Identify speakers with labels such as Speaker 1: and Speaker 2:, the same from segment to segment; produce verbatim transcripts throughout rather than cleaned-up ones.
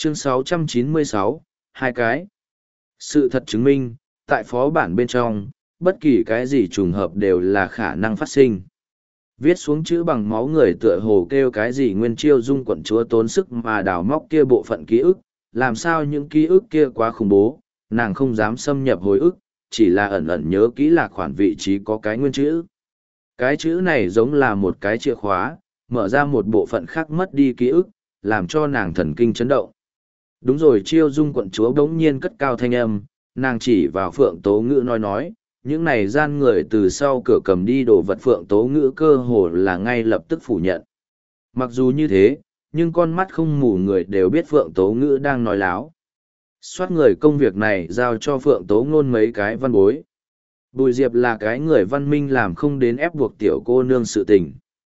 Speaker 1: Chương sáu trăm chín mươi sáu, hai cái. Sự thật chứng minh, tại phó bản bên trong, bất kỳ cái gì trùng hợp đều là khả năng phát sinh. Viết xuống chữ bằng máu người tựa hồ kêu cái gì Nguyên Chiêu Dung quận chúa tốn sức mà đào móc kia bộ phận ký ức, làm sao những ký ức kia quá khủng bố, nàng không dám xâm nhập hồi ức, chỉ là ẩn ẩn nhớ kỹ là khoản vị trí có cái nguyên chữ. Cái chữ này giống là một cái chìa khóa, mở ra một bộ phận khác mất đi ký ức, làm cho nàng thần kinh chấn động. Đúng rồi, Chiêu Dung quận chúa bỗng nhiên cất cao thanh âm, nàng chỉ vào Phượng Tố Ngữ nói nói, những này gian người từ sau cửa cầm đi đồ vật Phượng Tố Ngữ cơ hồ là ngay lập tức phủ nhận. Mặc dù như thế, nhưng con mắt không mù người đều biết Phượng Tố Ngữ đang nói láo. Soát người công việc này giao cho Phượng Tố Ngôn mấy cái văn bối. Bùi Diệp là cái người văn minh làm không đến ép buộc tiểu cô nương sự tình.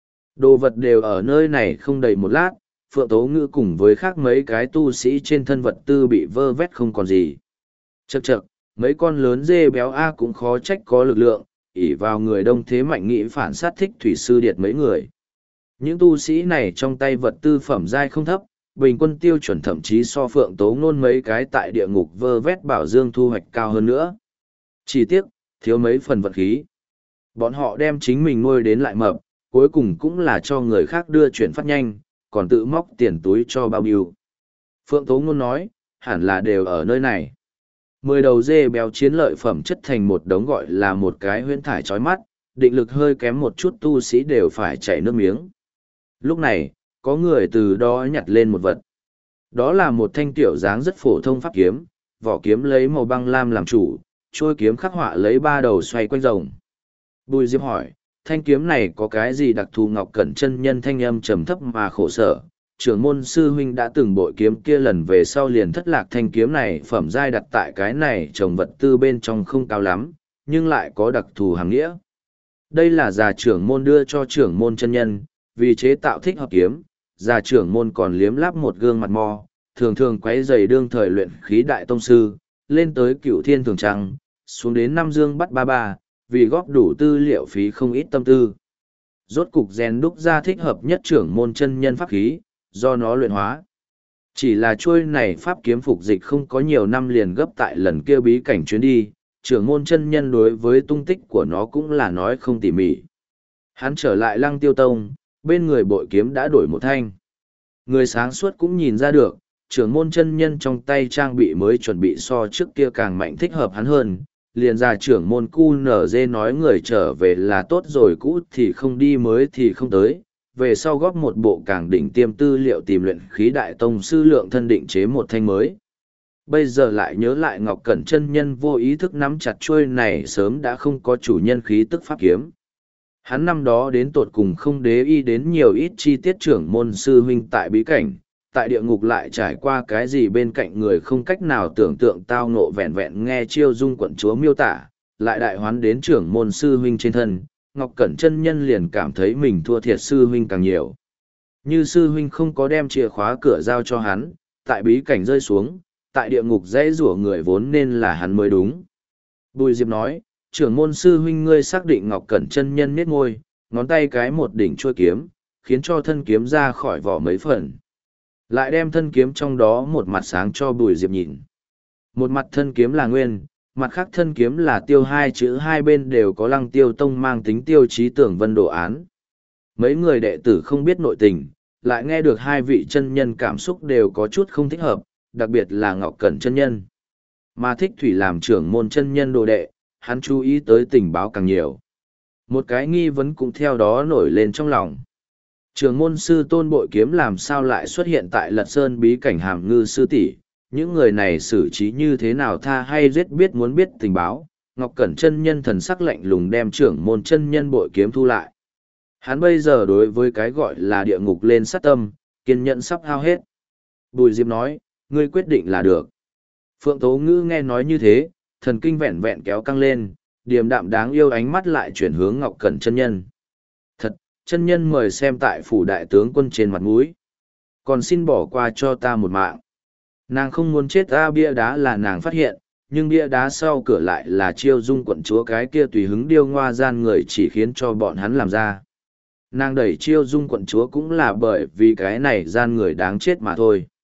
Speaker 1: Đồ vật đều ở nơi này không đầy một lát, Phượng Tố Ngữ cùng với khác mấy cái tu sĩ trên thân vật tư bị vơ vét không còn gì. Chậc chậc, mấy con lớn dê béo A cũng khó trách có lực lượng, ỷ vào người đông thế mạnh nghĩ phản sát thích thủy sư điệt mấy người. Những tu sĩ này trong tay vật tư phẩm giai không thấp, bình quân tiêu chuẩn thậm chí so Phượng Tố Ngôn mấy cái tại địa ngục vơ vét bảo dương thu hoạch cao hơn nữa. Chỉ tiếc, thiếu mấy phần vật khí. Bọn họ đem chính mình nuôi đến lại mập, cuối cùng cũng là cho người khác đưa chuyển phát nhanh, còn tự móc tiền túi cho bao biêu. Phượng Tố Ngôn nói, hẳn là đều ở nơi này. Mười đầu dê béo chiến lợi phẩm chất thành một đống gọi là một cái huyễn thải chói mắt, định lực hơi kém một chút tu sĩ đều phải chảy nước miếng. Lúc này, có người từ đó nhặt lên một vật. Đó là một thanh tiểu dáng rất phổ thông pháp kiếm, vỏ kiếm lấy màu băng lam làm chủ, trôi kiếm khắc họa lấy ba đầu xoay quanh rồng. Bùi Diệp hỏi, thanh kiếm này có cái gì đặc thù? Ngọc Cẩn chân nhân thanh âm trầm thấp mà khổ sở. Trưởng môn sư huynh đã từng bội kiếm kia lần về sau liền thất lạc, thanh kiếm này phẩm giai đặt tại cái này trồng vật tư bên trong không cao lắm, nhưng lại có đặc thù hàng nghĩa. Đây là già trưởng môn đưa cho trưởng môn chân nhân, vì chế tạo thích hợp kiếm, già trưởng môn còn liếm láp một gương mặt mo, thường thường quấy giày đương thời luyện khí đại tông sư, lên tới cựu thiên thường trăng, xuống đến năm dương bắt ba ba, vì góp đủ tư liệu phí không ít tâm tư. Rốt cục rèn đúc ra thích hợp nhất trưởng môn chân nhân pháp khí, do nó luyện hóa. Chỉ là chuôi này pháp kiếm phục dịch không có nhiều năm liền gấp tại lần kia bí cảnh chuyến đi, trưởng môn chân nhân đối với tung tích của nó cũng là nói không tỉ mỉ. Hắn trở lại Lăng Tiêu Tông, bên người bội kiếm đã đổi một thanh. Người sáng suốt cũng nhìn ra được, trưởng môn chân nhân trong tay trang bị mới chuẩn bị so trước kia càng mạnh thích hợp hắn hơn. Liền ra trưởng môn cu nở dê nói người trở về là tốt rồi, cũ thì không đi mới thì không tới. Về sau góp một bộ càng đỉnh tiêm tư liệu tìm luyện khí đại tông sư lượng thân định chế một thanh mới. Bây giờ lại nhớ lại Ngọc Cẩn chân nhân vô ý thức nắm chặt chuôi này sớm đã không có chủ nhân khí tức pháp kiếm. Hắn năm đó đến tột cùng không để ý đến nhiều ít chi tiết trưởng môn sư huynh tại bí cảnh, tại địa ngục lại trải qua cái gì bên cạnh người không cách nào tưởng tượng tao ngộ, vẹn vẹn nghe Chiêu Dung quận chúa miêu tả, lại đại hoán đến trưởng môn sư huynh trên thân. Ngọc Cẩn chân nhân liền cảm thấy mình thua thiệt sư huynh càng nhiều. Như sư huynh không có đem chìa khóa cửa giao cho hắn, tại bí cảnh rơi xuống, tại địa ngục dãy rủa người vốn nên là hắn mới đúng. Bùi Diệp nói, trưởng môn sư huynh ngươi xác định Ngọc Cẩn chân nhân miết ngôi, ngón tay cái một đỉnh chuôi kiếm, khiến cho thân kiếm ra khỏi vỏ mấy phần. Lại đem thân kiếm trong đó một mặt sáng cho Bùi Diệp nhìn. Một mặt thân kiếm là nguyên, mặt khác thân kiếm là tiêu, hai chữ hai bên đều có Lăng Tiêu Tông mang tính tiêu chí tưởng vân đồ án. Mấy người đệ tử không biết nội tình, lại nghe được hai vị chân nhân cảm xúc đều có chút không thích hợp, đặc biệt là Ngọc Cẩn chân nhân. Mà Thích Thủy làm trưởng môn chân nhân đồ đệ, hắn chú ý tới tình báo càng nhiều. Một cái nghi vấn cũng theo đó nổi lên trong lòng. Trưởng môn sư tôn bội kiếm làm sao lại xuất hiện tại Lật Sơn bí cảnh Hàm Ngư sư tỷ? Những người này xử trí như thế nào, tha hay giết, biết muốn biết tình báo. Ngọc Cẩn chân nhân thần sắc lạnh lùng đem trưởng môn chân nhân bội kiếm thu lại. Hắn bây giờ đối với cái gọi là địa ngục lên sát tâm, kiên nhẫn sắp hao hết. Bùi Diệp nói, ngươi quyết định là được. Phượng Tố Ngữ nghe nói như thế, thần kinh vẹn vẹn kéo căng lên, điềm đạm đáng yêu ánh mắt lại chuyển hướng Ngọc Cẩn chân nhân. Thật, chân nhân mời xem tại phủ đại tướng quân trên mặt mũi. Còn xin bỏ qua cho ta một mạng. Nàng không muốn chết, ta bia đá là nàng phát hiện, nhưng bia đá sau cửa lại là Chiêu Dung quận chúa cái kia tùy hứng điêu ngoa gian người chỉ khiến cho bọn hắn làm ra. Nàng đẩy Chiêu Dung quận chúa cũng là bởi vì cái này gian người đáng chết mà thôi.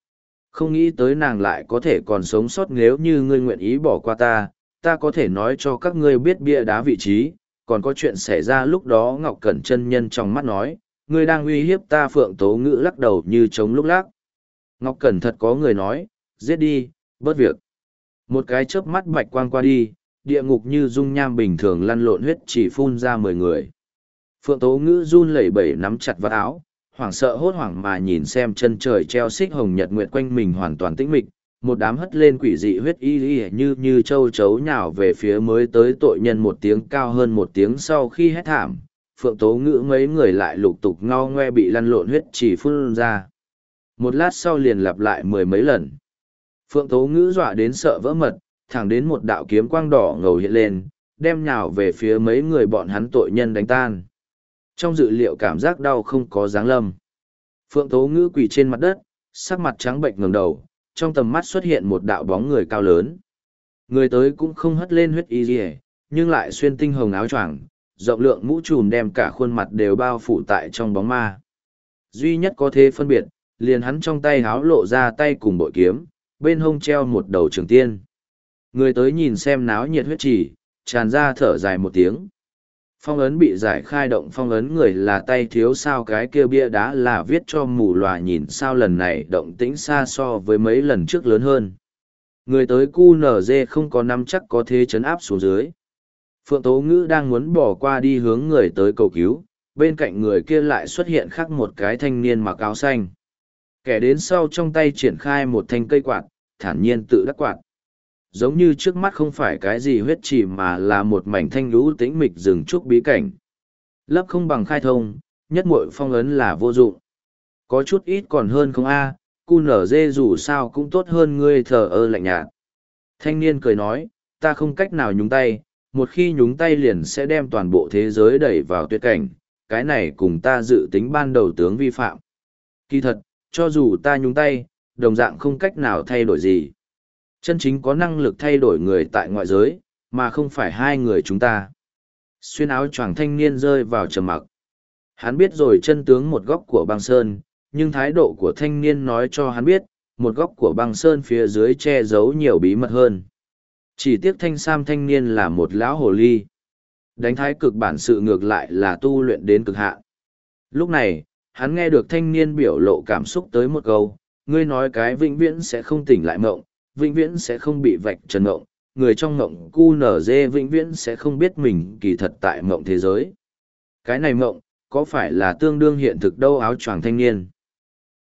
Speaker 1: Không nghĩ tới nàng lại có thể còn sống sót, nếu như ngươi nguyện ý bỏ qua ta, ta có thể nói cho các ngươi biết bia đá vị trí, còn có chuyện xảy ra lúc đó. Ngọc Cẩn chân nhân trong mắt nói, ngươi đang uy hiếp ta. Phượng Tố Ngữ lắc đầu như trống lúc lắc. Ngọc Cẩn thật có người nói, giết đi, bớt việc. Một cái chớp mắt bạch quang qua đi, địa ngục như dung nham bình thường lăn lộn huyết chỉ phun ra mười người. Phượng Tố Ngữ run lẩy bẩy nắm chặt vạt áo, hoảng sợ hốt hoảng mà nhìn xem chân trời treo xích hồng nhật nguyệt quanh mình hoàn toàn tĩnh mịch, một đám hất lên quỷ dị huyết y y như như châu chấu nhào về phía mới tới tội nhân, một tiếng cao hơn một tiếng. Sau khi hét thảm, Phượng Tố Ngữ mấy người lại lục tục ngao ngoe bị lăn lộn huyết chỉ phun ra. Một lát sau liền lặp lại mười mấy lần. Phượng Tố Ngữ dọa đến sợ vỡ mật, thẳng đến một đạo kiếm quang đỏ ngầu hiện lên, đem nhào về phía mấy người bọn hắn tội nhân đánh tan. Trong dự liệu cảm giác đau không có giáng lâm. Phượng Tố Ngữ quỳ trên mặt đất, sắc mặt trắng bệnh ngẩng đầu, trong tầm mắt xuất hiện một đạo bóng người cao lớn. Người tới cũng không hất lên huyết y rìa, nhưng lại xuyên tinh hồng áo choàng, rộng lượng mũ trùm đem cả khuôn mặt đều bao phủ tại trong bóng ma. Duy nhất có thể phân biệt, liền hắn trong tay háo lộ ra tay cùng bội kiếm, bên hông treo một đầu trường tiên. Người tới nhìn xem náo nhiệt huyết chỉ, tràn ra thở dài một tiếng. Phong ấn bị giải khai, động phong ấn người là tay thiếu sao, cái kia bia đá là viết cho mù lòa nhìn sao, lần này động tĩnh xa so với mấy lần trước lớn hơn. Người tới cu nở dê không có nắm chắc có thế chấn áp xuống dưới. Phượng Tố Ngữ đang muốn bỏ qua đi hướng người tới cầu cứu, bên cạnh người kia lại xuất hiện khác một cái thanh niên mặc áo xanh. Kẻ đến sau trong tay triển khai một thanh cây quạt, thản nhiên tự đắc quạt. Giống như trước mắt không phải cái gì huyết chỉ mà là một mảnh thanh lũ tĩnh mịch rừng trúc bí cảnh. Lấp không bằng khai thông, nhất muội phong ấn là vô dụng. Có chút ít còn hơn không a, cu nở dê dù sao cũng tốt hơn ngươi thờ ơ lạnh nhạt. Thanh niên cười nói, ta không cách nào nhúng tay, một khi nhúng tay liền sẽ đem toàn bộ thế giới đẩy vào tuyệt cảnh, cái này cùng ta dự tính ban đầu tướng vi phạm. Kỳ thật, cho dù ta nhúng tay, đồng dạng không cách nào thay đổi gì. Chân chính có năng lực thay đổi người tại ngoại giới, mà không phải hai người chúng ta. Xuyên áo choàng thanh niên rơi vào trầm mặc. Hắn biết rồi chân tướng một góc của băng sơn, nhưng thái độ của thanh niên nói cho hắn biết, một góc của băng sơn phía dưới che giấu nhiều bí mật hơn. Chỉ tiếc thanh sam thanh niên là một lão hồ ly. Đánh thái cực bản sự ngược lại là tu luyện đến cực hạn. Lúc này, hắn nghe được thanh niên biểu lộ cảm xúc tới một câu, ngươi nói cái vĩnh viễn sẽ không tỉnh lại mộng, vĩnh viễn sẽ không bị vạch trần mộng, người trong mộng cu nở dê vĩnh viễn sẽ không biết mình kỳ thật tại mộng thế giới. Cái này mộng, có phải là tương đương hiện thực đâu? Áo choàng thanh niên